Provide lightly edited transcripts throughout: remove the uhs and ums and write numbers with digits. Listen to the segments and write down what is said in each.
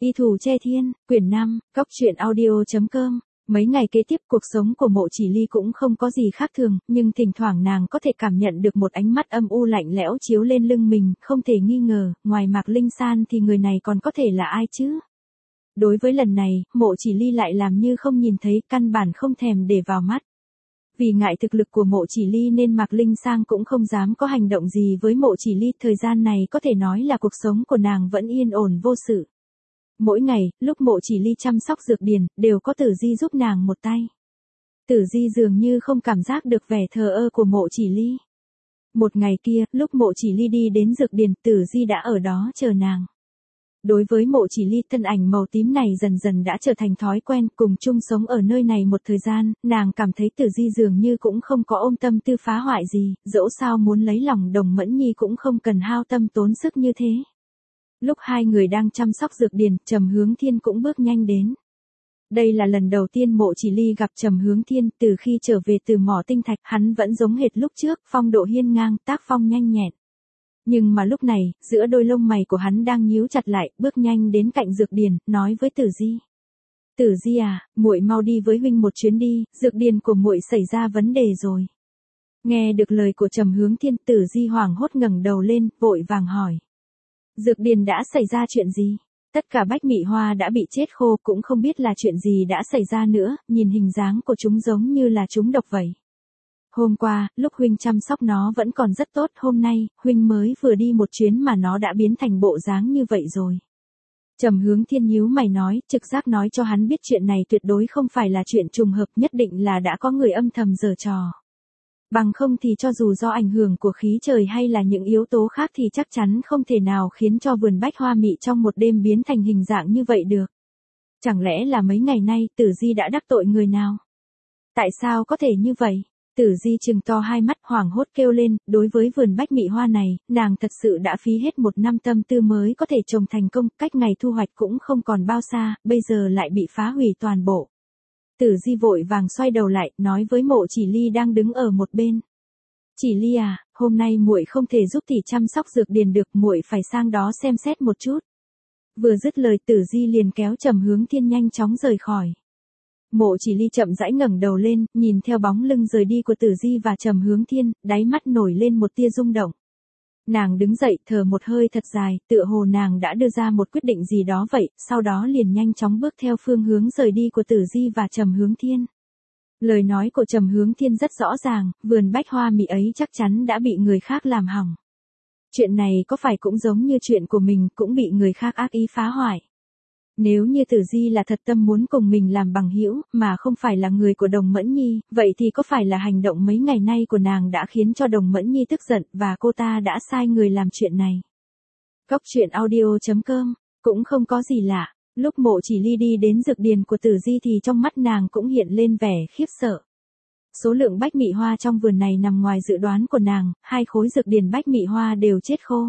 Y Thù Che Thiên, quyển 5, cóc truyện audio.com. Mấy ngày kế tiếp cuộc sống của Mộ Chỉ Ly cũng không có gì khác thường, nhưng thỉnh thoảng nàng có thể cảm nhận được một ánh mắt âm u lạnh lẽo chiếu lên lưng mình, không thể nghi ngờ, ngoài Mạc Linh San thì người này còn có thể là ai chứ? Đối với lần này, Mộ Chỉ Ly lại làm như không nhìn thấy, căn bản không thèm để vào mắt. Vì ngại thực lực của Mộ Chỉ Ly nên Mạc Linh Sang cũng không dám có hành động gì với Mộ Chỉ Ly, thời gian này có thể nói là cuộc sống của nàng vẫn yên ổn vô sự. Mỗi ngày, lúc Mộ Chỉ Ly chăm sóc dược điền, đều có Tử Di giúp nàng một tay. Tử Di dường như không cảm giác được vẻ thờ ơ của Mộ Chỉ Ly. Một ngày kia, lúc Mộ Chỉ Ly đi đến dược điền, Tử Di đã ở đó chờ nàng. Đối với Mộ Chỉ Ly, thân ảnh màu tím này dần dần đã trở thành thói quen, cùng chung sống ở nơi này một thời gian, nàng cảm thấy Tử Di dường như cũng không có ôm tâm tư phá hoại gì, dẫu sao muốn lấy lòng Đồng Mẫn Nhi cũng không cần hao tâm tốn sức như thế. Lúc hai người đang chăm sóc dược điền, Trầm Hướng Thiên cũng bước nhanh đến. Đây là lần đầu tiên Mộ Chỉ Ly gặp Trầm Hướng Thiên, từ khi trở về từ mỏ tinh thạch, hắn vẫn giống hệt lúc trước, phong độ hiên ngang, tác phong nhanh nhẹn. Nhưng mà lúc này, giữa đôi lông mày của hắn đang nhíu chặt lại, bước nhanh đến cạnh dược điền, nói với Tử Di. Tử Di à, muội mau đi với huynh một chuyến đi, dược điền của muội xảy ra vấn đề rồi. Nghe được lời của Trầm Hướng Thiên, Tử Di hoảng hốt ngẩng đầu lên, vội vàng hỏi. Dược điền đã xảy ra chuyện gì? Tất cả bách mị hoa đã bị chết khô, cũng không biết là chuyện gì đã xảy ra nữa, nhìn hình dáng của chúng giống như là chúng độc vậy. Hôm qua, lúc huynh chăm sóc nó vẫn còn rất tốt, hôm nay, huynh mới vừa đi một chuyến mà nó đã biến thành bộ dáng như vậy rồi. Trầm Hướng Thiên nhíu mày nói, trực giác nói cho hắn biết chuyện này tuyệt đối không phải là chuyện trùng hợp, nhất định là đã có người âm thầm giở trò. Bằng không thì cho dù do ảnh hưởng của khí trời hay là những yếu tố khác thì chắc chắn không thể nào khiến cho vườn bách hoa mị trong một đêm biến thành hình dạng như vậy được. Chẳng lẽ là mấy ngày nay Tử Di đã đắc tội người nào? Tại sao có thể như vậy? Tử Di trừng to hai mắt hoảng hốt kêu lên, đối với vườn bách mị hoa này, nàng thật sự đã phí hết một năm tâm tư mới có thể trồng thành công, cách ngày thu hoạch cũng không còn bao xa, bây giờ lại bị phá hủy toàn bộ. Tử Di vội vàng xoay đầu lại, nói với Mộ Chỉ Ly đang đứng ở một bên. Chỉ Ly à, hôm nay muội không thể giúp tỷ chăm sóc dược điền được, muội phải sang đó xem xét một chút. Vừa dứt lời Tử Di liền kéo Trầm Hướng Thiên nhanh chóng rời khỏi. Mộ Chỉ Ly chậm rãi ngẩng đầu lên, nhìn theo bóng lưng rời đi của Tử Di và Trầm Hướng Thiên, đáy mắt nổi lên một tia rung động. Nàng đứng dậy, thở một hơi thật dài, tựa hồ nàng đã đưa ra một quyết định gì đó vậy, sau đó liền nhanh chóng bước theo phương hướng rời đi của Tử Di và Trầm Hướng Thiên. Lời nói của Trầm Hướng Thiên rất rõ ràng, vườn bách hoa mị ấy chắc chắn đã bị người khác làm hỏng. Chuyện này có phải cũng giống như chuyện của mình, cũng bị người khác ác ý phá hoại. Nếu như Tử Di là thật tâm muốn cùng mình làm bằng hữu, mà không phải là người của Đồng Mẫn Nhi, vậy thì có phải là hành động mấy ngày nay của nàng đã khiến cho Đồng Mẫn Nhi tức giận, và cô ta đã sai người làm chuyện này? cóc truyện audio.com, cũng không có gì lạ, lúc Mộ Chỉ Ly đi đến dược điền của Tử Di thì trong mắt nàng cũng hiện lên vẻ khiếp sợ. Số lượng bách mị hoa trong vườn này nằm ngoài dự đoán của nàng, 2 khối dược điền bách mị hoa đều chết khô.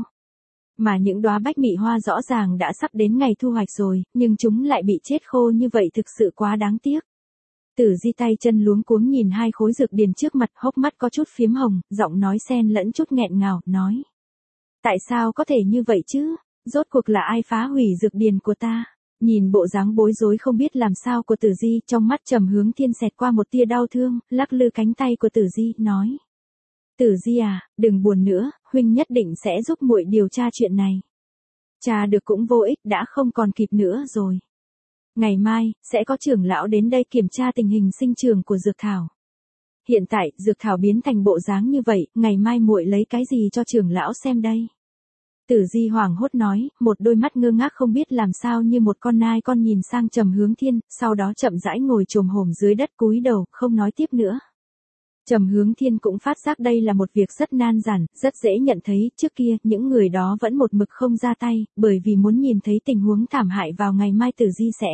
Mà những đóa bách mị hoa rõ ràng đã sắp đến ngày thu hoạch rồi, nhưng chúng lại bị chết khô như vậy thực sự quá đáng tiếc. Tử Di tay chân luống cuống nhìn 2 khối dược điền trước mặt, hốc mắt có chút phiếm hồng, giọng nói xen lẫn chút nghẹn ngào, nói. Tại sao có thể như vậy chứ? Rốt cuộc là ai phá hủy dược điền của ta? Nhìn bộ dáng bối rối không biết làm sao của Tử Di, trong mắt Trầm Hướng Thiên xẹt qua một tia đau thương, lắc lư cánh tay của Tử Di, nói. Tử Di à, đừng buồn nữa, huynh nhất định sẽ giúp muội điều tra chuyện này. Tra được cũng vô ích, đã không còn kịp nữa rồi. Ngày mai, sẽ có trưởng lão đến đây kiểm tra tình hình sinh trưởng của dược thảo. Hiện tại, dược thảo biến thành bộ dáng như vậy, ngày mai muội lấy cái gì cho trưởng lão xem đây? Tử Di hoảng hốt nói, một đôi mắt ngơ ngác không biết làm sao như một con nai con nhìn sang Trầm Hướng Thiên, sau đó chậm rãi ngồi chồm hổm dưới đất cúi đầu, không nói tiếp nữa. Trầm Hướng Thiên cũng phát giác đây là một việc rất nan giải, rất dễ nhận thấy, trước kia, những người đó vẫn một mực không ra tay, bởi vì muốn nhìn thấy tình huống thảm hại vào ngày mai Tử Di sẽ.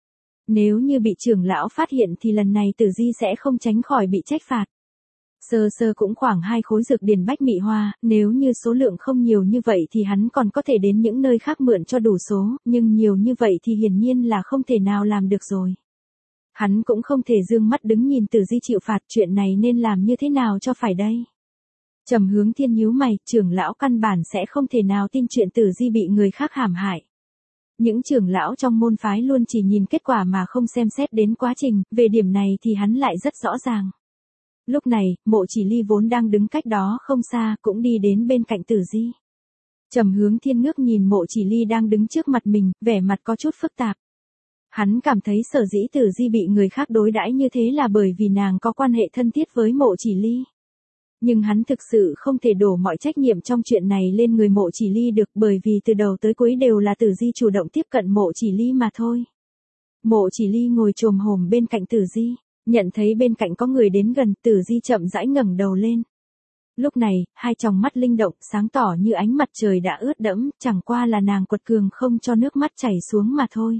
Nếu như bị trưởng lão phát hiện thì lần này Tử Di sẽ không tránh khỏi bị trách phạt. Sơ sơ cũng khoảng 2 khối dược điền bách mị hoa, nếu như số lượng không nhiều như vậy thì hắn còn có thể đến những nơi khác mượn cho đủ số, nhưng nhiều như vậy thì hiển nhiên là không thể nào làm được rồi. Hắn cũng không thể dương mắt đứng nhìn Tử Di chịu phạt, chuyện này nên làm như thế nào cho phải đây? Trầm Hướng Thiên nhíu mày, trưởng lão căn bản sẽ không thể nào tin chuyện Tử Di bị người khác hãm hại. Những trưởng lão trong môn phái luôn chỉ nhìn kết quả mà không xem xét đến quá trình, về điểm này thì hắn lại rất rõ ràng. Lúc này, Mộ Chỉ Ly vốn đang đứng cách đó không xa, cũng đi đến bên cạnh Tử Di. Trầm Hướng Thiên ngước nhìn Mộ Chỉ Ly đang đứng trước mặt mình, vẻ mặt có chút phức tạp. Hắn cảm thấy sở dĩ Tử Di bị người khác đối đãi như thế là bởi vì nàng có quan hệ thân thiết với Mộ Chỉ Ly. Nhưng hắn thực sự không thể đổ mọi trách nhiệm trong chuyện này lên người Mộ Chỉ Ly được, bởi vì từ đầu tới cuối đều là Tử Di chủ động tiếp cận Mộ Chỉ Ly mà thôi. Mộ Chỉ Ly ngồi chồm hổm bên cạnh Tử Di, nhận thấy bên cạnh có người đến gần, Tử Di chậm rãi ngẩng đầu lên. Lúc này, hai tròng mắt linh động, sáng tỏ như ánh mặt trời đã ướt đẫm, chẳng qua là nàng quật cường không cho nước mắt chảy xuống mà thôi.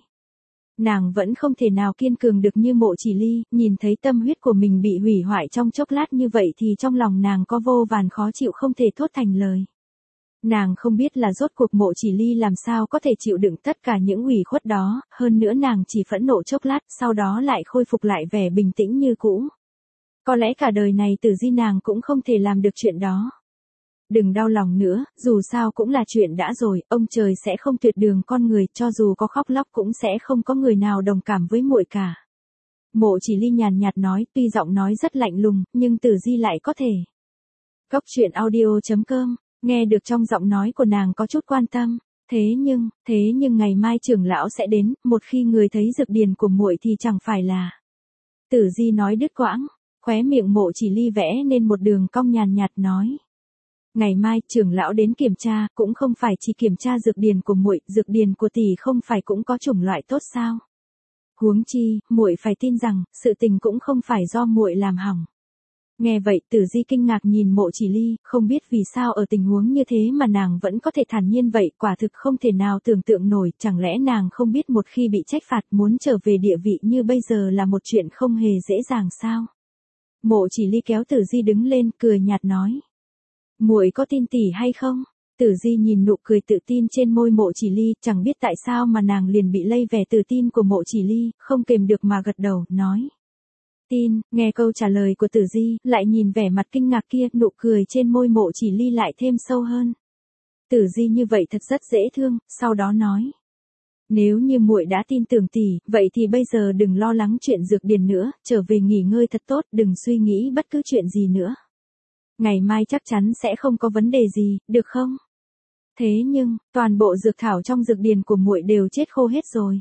Nàng vẫn không thể nào kiên cường được như Mộ Chỉ Ly, nhìn thấy tâm huyết của mình bị hủy hoại trong chốc lát như vậy thì trong lòng nàng có vô vàn khó chịu không thể thốt thành lời. Nàng không biết là rốt cuộc Mộ Chỉ Ly làm sao có thể chịu đựng tất cả những ủy khuất đó, hơn nữa nàng chỉ phẫn nộ chốc lát, sau đó lại khôi phục lại vẻ bình tĩnh như cũ. Có lẽ cả đời này Tử Di nàng cũng không thể làm được chuyện đó. Đừng đau lòng nữa, dù sao cũng là chuyện đã rồi, ông trời sẽ không tuyệt đường con người, cho dù có khóc lóc cũng sẽ không có người nào đồng cảm với muội cả. Mộ Chỉ Ly nhàn nhạt nói, tuy giọng nói rất lạnh lùng, nhưng Tử Di lại có thể. Góc truyện audio.com, nghe được trong giọng nói của nàng có chút quan tâm. Thế nhưng ngày mai trưởng lão sẽ đến, một khi người thấy dược điền của muội thì chẳng phải là. Tử Di nói đứt quãng, khóe miệng Mộ Chỉ Ly vẽ nên một đường cong nhàn nhạt nói. Ngày mai trưởng lão đến kiểm tra, cũng không phải chỉ kiểm tra dược điền của muội, dược điền của tỷ không phải cũng có chủng loại tốt sao? Huống chi, muội phải tin rằng sự tình cũng không phải do muội làm hỏng. Nghe vậy, Tử Di kinh ngạc nhìn Mộ Chỉ Ly, không biết vì sao ở tình huống như thế mà nàng vẫn có thể thản nhiên vậy, quả thực không thể nào tưởng tượng nổi, chẳng lẽ nàng không biết một khi bị trách phạt muốn trở về địa vị như bây giờ là một chuyện không hề dễ dàng sao? Mộ Chỉ Ly kéo Tử Di đứng lên, cười nhạt nói. Muội có tin tỷ hay không? Tử Di nhìn nụ cười tự tin trên môi Mộ Chỉ Ly, chẳng biết tại sao mà nàng liền bị lây vẻ tự tin của Mộ Chỉ Ly, không kềm được mà gật đầu, nói. Tin, nghe câu trả lời của Tử Di, lại nhìn vẻ mặt kinh ngạc kia, nụ cười trên môi Mộ Chỉ Ly lại thêm sâu hơn. Tử Di như vậy thật rất dễ thương, sau đó nói. Nếu như muội đã tin tưởng tỷ, vậy thì bây giờ đừng lo lắng chuyện dược điền nữa, trở về nghỉ ngơi thật tốt, đừng suy nghĩ bất cứ chuyện gì nữa. Ngày mai chắc chắn sẽ không có vấn đề gì, được không? Thế nhưng, toàn bộ dược thảo trong dược điền của muội đều chết khô hết rồi.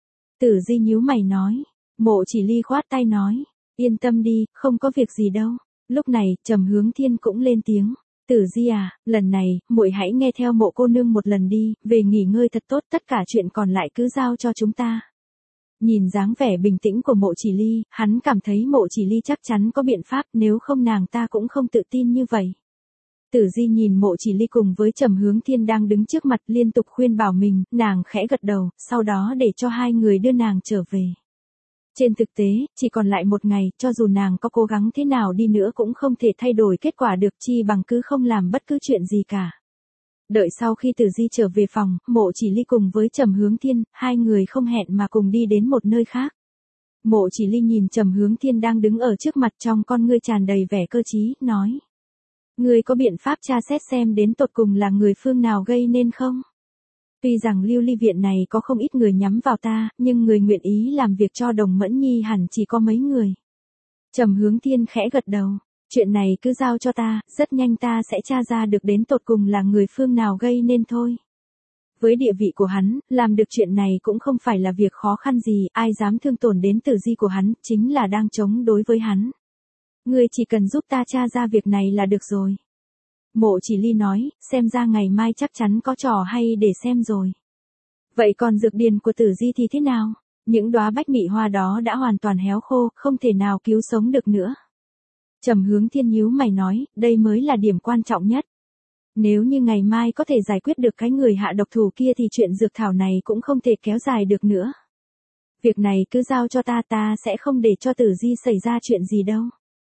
Tử Di nhíu mày nói. Mộ Chỉ Ly khoát tay nói. Yên tâm đi, không có việc gì đâu. Lúc này, Trầm Hướng Thiên cũng lên tiếng. Tử Di à, lần này, muội hãy nghe theo Mộ cô nương một lần đi, về nghỉ ngơi thật tốt, tất cả chuyện còn lại cứ giao cho chúng ta. Nhìn dáng vẻ bình tĩnh của Mộ Chỉ Ly, hắn cảm thấy Mộ Chỉ Ly chắc chắn có biện pháp, nếu không nàng ta cũng không tự tin như vậy. Tử Di nhìn Mộ Chỉ Ly cùng với Trầm Hướng Thiên đang đứng trước mặt liên tục khuyên bảo mình, nàng khẽ gật đầu, sau đó để cho hai người đưa nàng trở về. Trên thực tế, chỉ còn lại một ngày, cho dù nàng có cố gắng thế nào đi nữa cũng không thể thay đổi kết quả được, chi bằng cứ không làm bất cứ chuyện gì cả. Đợi sau khi Tử Di trở về phòng, Mộ Chỉ Ly cùng với Trầm Hướng Thiên, hai người không hẹn mà cùng đi đến một nơi khác. Mộ Chỉ Ly nhìn Trầm Hướng Thiên đang đứng ở trước mặt, trong con ngươi tràn đầy vẻ cơ trí, nói. Ngươi có biện pháp tra xét xem đến tột cùng là người phương nào gây nên không? Tuy rằng Lưu Ly viện này có không ít người nhắm vào ta, nhưng người nguyện ý làm việc cho Đồng Mẫn Nhi hẳn chỉ có mấy người. Trầm Hướng Thiên khẽ gật đầu. Chuyện này cứ giao cho ta, rất nhanh ta sẽ tra ra được đến tột cùng là người phương nào gây nên thôi. Với địa vị của hắn, làm được chuyện này cũng không phải là việc khó khăn gì, ai dám thương tổn đến Tử Di của hắn, chính là đang chống đối với hắn. Ngươi chỉ cần giúp ta tra ra việc này là được rồi. Mộ Chỉ Ly nói, xem ra ngày mai chắc chắn có trò hay để xem rồi. Vậy còn dược điền của Tử Di thì thế nào? Những đóa bách mị hoa đó đã hoàn toàn héo khô, không thể nào cứu sống được nữa. Trầm Hướng Thiên nhíu mày nói, đây mới là điểm quan trọng nhất. Nếu như ngày mai có thể giải quyết được cái người hạ độc thủ kia thì chuyện dược thảo này cũng không thể kéo dài được nữa. Việc này cứ giao cho ta, ta sẽ không để cho Tử Di xảy ra chuyện gì đâu.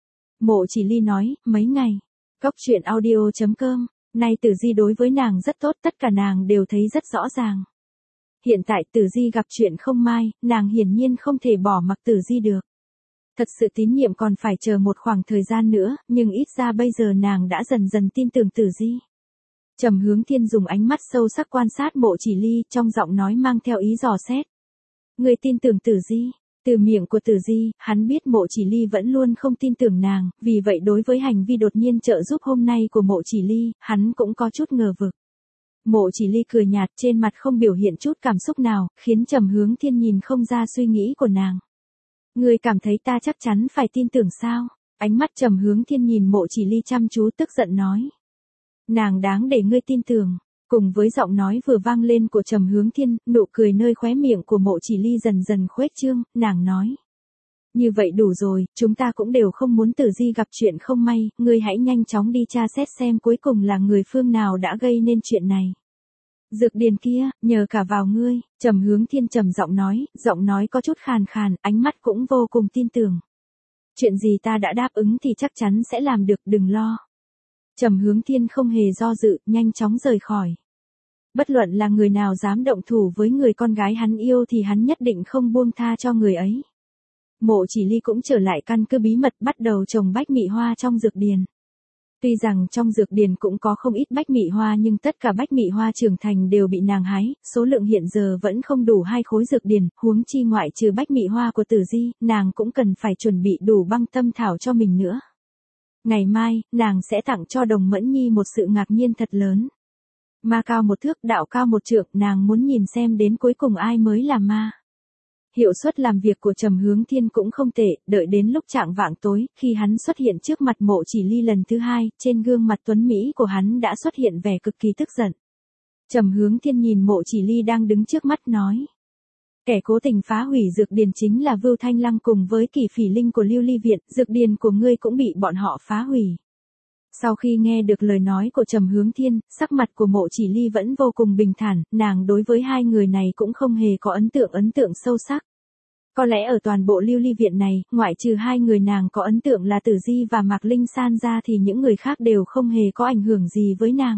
Mộ Chỉ Ly nói, mấy ngày. Góc truyện audio.com, nay Tử Di đối với nàng rất tốt, tất cả nàng đều thấy rất rõ ràng. Hiện tại Tử Di gặp chuyện không may, nàng hiển nhiên không thể bỏ mặc Tử Di được. Thật sự tín nhiệm còn phải chờ một khoảng thời gian nữa, nhưng ít ra bây giờ nàng đã dần dần tin tưởng Tử Di. Trầm Hướng Thiên dùng ánh mắt sâu sắc quan sát Mộ Chỉ Ly, trong giọng nói mang theo ý dò xét. Người tin tưởng Tử Di? Từ miệng của Tử Di, hắn biết Mộ Chỉ Ly vẫn luôn không tin tưởng nàng, vì vậy đối với hành vi đột nhiên trợ giúp hôm nay của Mộ Chỉ Ly, hắn cũng có chút ngờ vực. Mộ Chỉ Ly cười nhạt, trên mặt không biểu hiện chút cảm xúc nào, khiến Trầm Hướng Thiên nhìn không ra suy nghĩ của nàng. Ngươi cảm thấy ta chắc chắn phải tin tưởng sao? Ánh mắt Trầm Hướng Thiên nhìn Mộ Chỉ Ly chăm chú, tức giận nói. Nàng đáng để ngươi tin tưởng. Cùng với giọng nói vừa vang lên của Trầm Hướng Thiên, nụ cười nơi khóe miệng của Mộ Chỉ Ly dần dần khuếch trương, nàng nói. Như vậy đủ rồi, chúng ta cũng đều không muốn Tử Di gặp chuyện không may, ngươi hãy nhanh chóng đi tra xét xem cuối cùng là người phương nào đã gây nên chuyện này. Dược điền kia, nhờ cả vào ngươi, Trầm Hướng Thiên trầm giọng nói có chút khàn khàn, ánh mắt cũng vô cùng tin tưởng. Chuyện gì ta đã đáp ứng thì chắc chắn sẽ làm được, đừng lo. Trầm Hướng Thiên không hề do dự, nhanh chóng rời khỏi. Bất luận là người nào dám động thủ với người con gái hắn yêu thì hắn nhất định không buông tha cho người ấy. Mộ Chỉ Ly cũng trở lại căn cứ bí mật, bắt đầu trồng bách mị hoa trong dược điền. Tuy rằng trong dược điền cũng có không ít bách mị hoa nhưng tất cả bách mị hoa trưởng thành đều bị nàng hái, số lượng hiện giờ vẫn không đủ 2 khối dược điền, huống chi ngoại trừ bách mị hoa của Tử Di, nàng cũng cần phải chuẩn bị đủ băng tâm thảo cho mình nữa. Ngày mai, nàng sẽ tặng cho Đồng Mẫn Nhi một sự ngạc nhiên thật lớn. Ma cao 1 thước, đạo cao 1 trượng, nàng muốn nhìn xem đến cuối cùng ai mới là ma. Hiệu suất làm việc của Trầm Hướng Thiên cũng không tệ, đợi đến lúc chạng vạng tối, khi hắn xuất hiện trước mặt Mộ Chỉ Ly lần thứ 2, trên gương mặt tuấn mỹ của hắn đã xuất hiện vẻ cực kỳ tức giận. Trầm Hướng Thiên nhìn Mộ Chỉ Ly đang đứng trước mắt nói. Kẻ cố tình phá hủy dược điền chính là Vưu Thanh Lăng cùng với Kỳ Phỉ Linh của Lưu Ly Viện, dược điền của ngươi cũng bị bọn họ phá hủy. Sau khi nghe được lời nói của Trầm Hướng Thiên, sắc mặt của Mộ Chỉ Ly vẫn vô cùng bình thản, nàng đối với hai người này cũng không hề có ấn tượng sâu sắc. Có lẽ ở toàn bộ Lưu Ly Viện này, ngoại trừ 2 người nàng có ấn tượng là Tử Di và Mạc Linh San ra thì những người khác đều không hề có ảnh hưởng gì với nàng.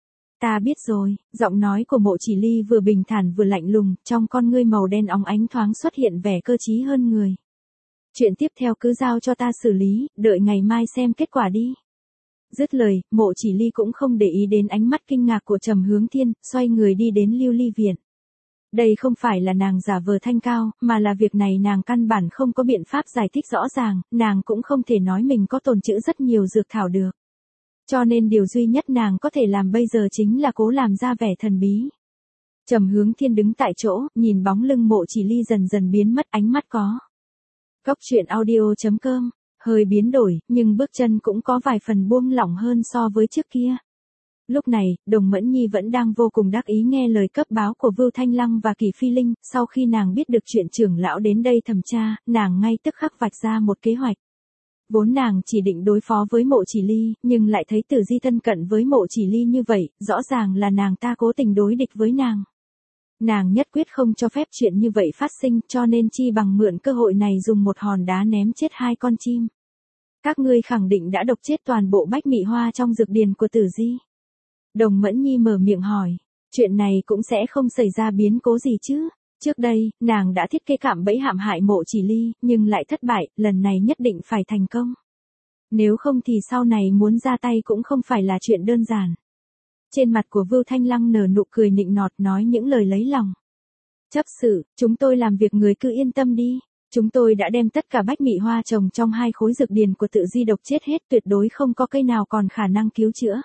Ta biết rồi, giọng nói của Mộ Chỉ Ly vừa bình thản vừa lạnh lùng, trong con ngươi màu đen óng ánh thoáng xuất hiện vẻ cơ trí hơn người. Chuyện tiếp theo cứ giao cho ta xử lý, đợi ngày mai xem kết quả đi. Dứt lời, Mộ Chỉ Ly cũng không để ý đến ánh mắt kinh ngạc của Trầm Hướng Thiên, xoay người đi đến Lưu Ly Viện. Đây không phải là nàng giả vờ thanh cao, mà là việc này nàng căn bản không có biện pháp giải thích rõ ràng, nàng cũng không thể nói mình có tồn trữ rất nhiều dược thảo được. Cho nên điều duy nhất nàng có thể làm bây giờ chính là cố làm ra vẻ thần bí. Trầm Hướng Thiên đứng tại chỗ, nhìn bóng lưng Mộ Chỉ Ly dần dần biến mất, ánh mắt có. Cốc truyện audio.com, hơi biến đổi, nhưng bước chân cũng có vài phần buông lỏng hơn so với trước kia. Lúc này, Đồng Mẫn Nhi vẫn đang vô cùng đắc ý nghe lời cấp báo của Vưu Thanh Lăng và Kỳ Phi Linh, sau khi nàng biết được chuyện trưởng lão đến đây thẩm tra, nàng ngay tức khắc vạch ra một kế hoạch. Vốn nàng chỉ định đối phó với Mộ Chỉ Ly, nhưng lại thấy Tử Di thân cận với Mộ Chỉ Ly như vậy, rõ ràng là nàng ta cố tình đối địch với nàng. Nàng nhất quyết không cho phép chuyện như vậy phát sinh, cho nên chi bằng mượn cơ hội này dùng một hòn đá ném chết 2 con chim. Các ngươi khẳng định đã độc chết toàn bộ bách mị hoa trong dược điền của Tử Di. Đồng Mẫn Nhi mở miệng hỏi, chuyện này cũng sẽ không xảy ra biến cố gì chứ? Trước đây, nàng đã thiết kế cạm bẫy hãm hại Mộ Chỉ Ly, nhưng lại thất bại, lần này nhất định phải thành công. Nếu không thì sau này muốn ra tay cũng không phải là chuyện đơn giản. Trên mặt của Vưu Thanh Lăng nở nụ cười nịnh nọt nói những lời lấy lòng. Chấp sự, chúng tôi làm việc người cứ yên tâm đi. Chúng tôi đã đem tất cả bách mị hoa trồng trong 2 khối dược điền của Tử Di độc chết hết, tuyệt đối không có cây nào còn khả năng cứu chữa.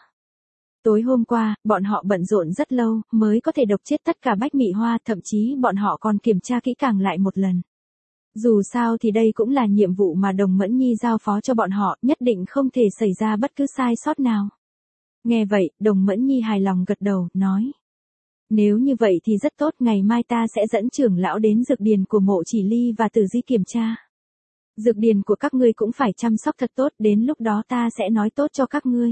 Tối hôm qua, bọn họ bận rộn rất lâu, mới có thể độc chết tất cả bách mị hoa, thậm chí bọn họ còn kiểm tra kỹ càng lại một lần. Dù sao thì đây cũng là nhiệm vụ mà Đồng Mẫn Nhi giao phó cho bọn họ, nhất định không thể xảy ra bất cứ sai sót nào. Nghe vậy, Đồng Mẫn Nhi hài lòng gật đầu, nói. Nếu như vậy thì rất tốt, ngày mai ta sẽ dẫn trưởng lão đến dược điền của Mộ Chỉ Ly và Tử Di kiểm tra. Dược điền của các ngươi cũng phải chăm sóc thật tốt, đến lúc đó ta sẽ nói tốt cho các ngươi.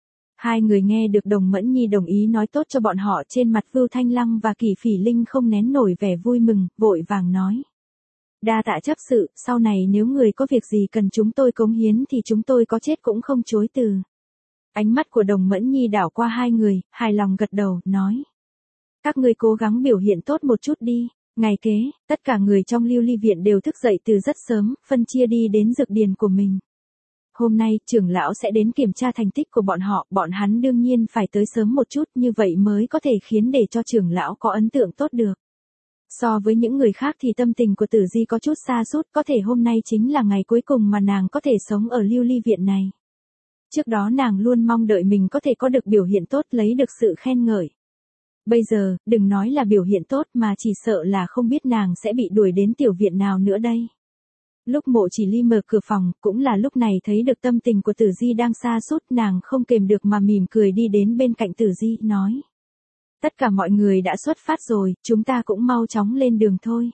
2 người nghe được Đồng Mẫn Nhi đồng ý nói tốt cho bọn họ, trên mặt Vưu Thanh Lăng và Kỳ Phỉ Linh không nén nổi vẻ vui mừng, vội vàng nói. Đa tạ chấp sự, sau này nếu người có việc gì cần chúng tôi cống hiến thì chúng tôi có chết cũng không chối từ. Ánh mắt của Đồng Mẫn Nhi đảo qua 2 người, hài lòng gật đầu, nói. Các ngươi cố gắng biểu hiện tốt một chút đi. Ngày kế, tất cả người trong Lưu Ly Viện đều thức dậy từ rất sớm, phân chia đi đến dược điền của mình. hôm nay trưởng lão sẽ đến kiểm tra thành tích của bọn hắn đương nhiên phải tới sớm một chút, như vậy mới có thể khiến để cho trưởng lão có ấn tượng tốt được. So với những người khác thì tâm tình của Tử Di có chút sa sút, có thể hôm nay chính là ngày cuối cùng mà nàng có thể sống ở Lưu Ly viện này. Trước đó nàng luôn mong đợi mình có thể có được biểu hiện tốt, lấy được sự khen ngợi. Bây giờ, đừng nói là biểu hiện tốt mà chỉ sợ là không biết nàng sẽ bị đuổi đến tiểu viện nào nữa đây. Lúc Mộ Chỉ Ly mở cửa phòng, cũng là lúc này thấy được tâm tình của Tử Di đang sa sút, nàng không kềm được mà mỉm cười đi đến bên cạnh Tử Di, nói. Tất cả mọi người đã xuất phát rồi, chúng ta cũng mau chóng lên đường thôi.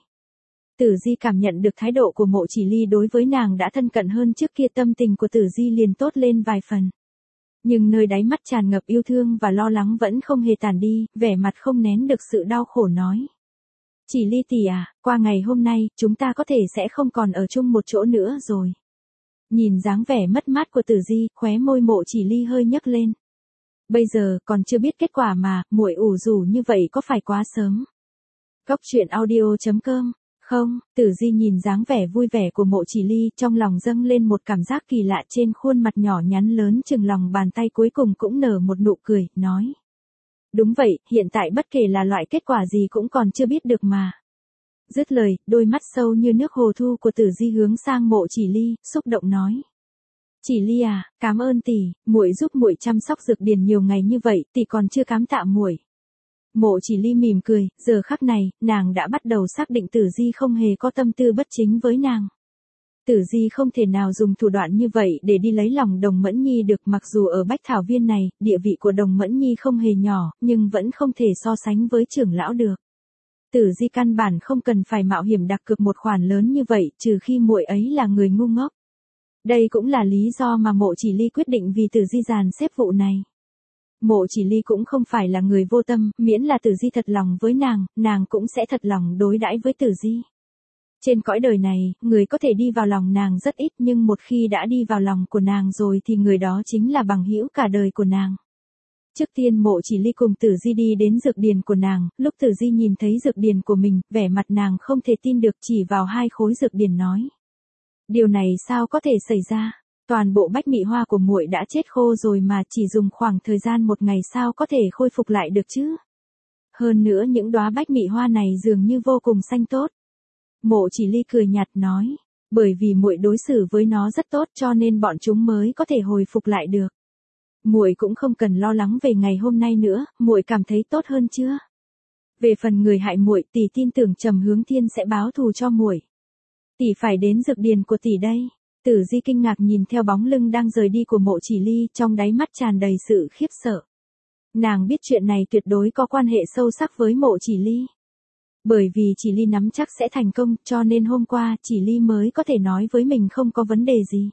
Tử Di cảm nhận được thái độ của Mộ Chỉ Ly đối với nàng đã thân cận hơn trước kia, tâm tình của Tử Di liền tốt lên vài phần. Nhưng nơi đáy mắt tràn ngập yêu thương và lo lắng vẫn không hề tàn đi, vẻ mặt không nén được sự đau khổ nói. Chỉ Ly tỷ à, qua ngày hôm nay, chúng ta có thể sẽ không còn ở chung một chỗ nữa rồi. Nhìn dáng vẻ mất mát của Tử Di, khóe môi Mộ Chỉ Ly hơi nhấc lên. Bây giờ, còn chưa biết kết quả mà, muội ủ rủ như vậy có phải quá sớm? Cốc truyện audio.com. Không, Tử Di nhìn dáng vẻ vui vẻ của Mộ Chỉ Ly, trong lòng dâng lên một cảm giác kỳ lạ, trên khuôn mặt nhỏ nhắn lớn chừng lòng bàn tay cuối cùng cũng nở một nụ cười, nói. Đúng vậy, hiện tại bất kể là loại kết quả gì cũng còn chưa biết được mà. Dứt lời, đôi mắt sâu như nước hồ thu của Tử Di hướng sang Mộ Chỉ Ly, xúc động nói. Chỉ Ly à, cảm ơn tỷ, muội giúp muội chăm sóc dược điển nhiều ngày như vậy, tỷ còn chưa cảm tạ muội. Mộ Chỉ Ly mỉm cười, giờ khắc này, nàng đã bắt đầu xác định Tử Di không hề có tâm tư bất chính với nàng. Tử Di không thể nào dùng thủ đoạn như vậy để đi lấy lòng Đồng Mẫn Nhi được, mặc dù ở Bách Thảo Viên này, địa vị của Đồng Mẫn Nhi không hề nhỏ, nhưng vẫn không thể so sánh với trưởng lão được. Tử Di căn bản không cần phải mạo hiểm đặt cược một khoản lớn như vậy, trừ khi muội ấy là người ngu ngốc. Đây cũng là lý do mà Mộ Chỉ Ly quyết định vì Tử Di dàn xếp vụ này. Mộ Chỉ Ly cũng không phải là người vô tâm, miễn là Tử Di thật lòng với nàng cũng sẽ thật lòng đối đãi với Tử Di. Trên cõi đời này, người có thể đi vào lòng nàng rất ít, nhưng một khi đã đi vào lòng của nàng rồi thì người đó chính là bằng hữu cả đời của nàng. Trước tiên Mộ Chỉ Ly cùng Tử Di đi đến dược điển của nàng, lúc Tử Di nhìn thấy dược điển của mình, vẻ mặt nàng không thể tin được, chỉ vào 2 khối dược điển nói. Điều này sao có thể xảy ra? Toàn bộ bách mị hoa của muội đã chết khô rồi mà, chỉ dùng khoảng thời gian 1 ngày sao có thể khôi phục lại được chứ? Hơn nữa những đóa bách mị hoa này dường như vô cùng xanh tốt. Mộ Chỉ Ly cười nhạt nói, bởi vì muội đối xử với nó rất tốt cho nên bọn chúng mới có thể hồi phục lại được. Muội cũng không cần lo lắng về ngày hôm nay nữa, muội cảm thấy tốt hơn chưa? Về phần người hại muội, tỷ tin tưởng Trầm Hướng Thiên sẽ báo thù cho muội. Tỷ phải đến dược điển của tỷ đây. Tử Di kinh ngạc nhìn theo bóng lưng đang rời đi của Mộ Chỉ Ly, trong đáy mắt tràn đầy sự khiếp sợ. Nàng biết chuyện này tuyệt đối có quan hệ sâu sắc với Mộ Chỉ Ly. Bởi vì Chỉ Ly nắm chắc sẽ thành công, cho nên hôm qua Chỉ Ly mới có thể nói với mình không có vấn đề gì.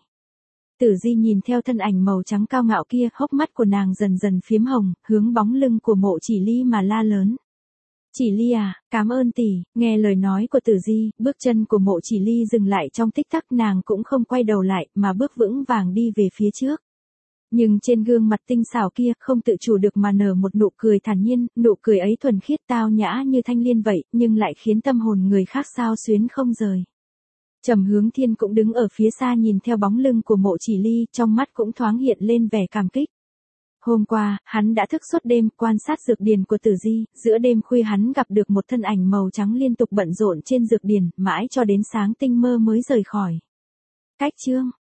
Tử Di nhìn theo thân ảnh màu trắng cao ngạo kia, hốc mắt của nàng dần dần phiếm hồng, hướng bóng lưng của Mộ Chỉ Ly mà la lớn. Chỉ Ly à, cảm ơn tỷ. Nghe lời nói của Tử Di, bước chân của Mộ Chỉ Ly dừng lại trong tích tắc, nàng cũng không quay đầu lại, mà bước vững vàng đi về phía trước. Nhưng trên gương mặt tinh xảo kia, không tự chủ được mà nở một nụ cười thản nhiên, nụ cười ấy thuần khiết tao nhã như thanh liên vậy, nhưng lại khiến tâm hồn người khác xao xuyến không rời. Trầm Hướng Thiên cũng đứng ở phía xa nhìn theo bóng lưng của Mộ Chỉ Ly, trong mắt cũng thoáng hiện lên vẻ cảm kích. Hôm qua, hắn đã thức suốt đêm quan sát dược điển của Tử Di, giữa đêm khuya hắn gặp được một thân ảnh màu trắng liên tục bận rộn trên dược điển, mãi cho đến sáng tinh mơ mới rời khỏi. Cách chương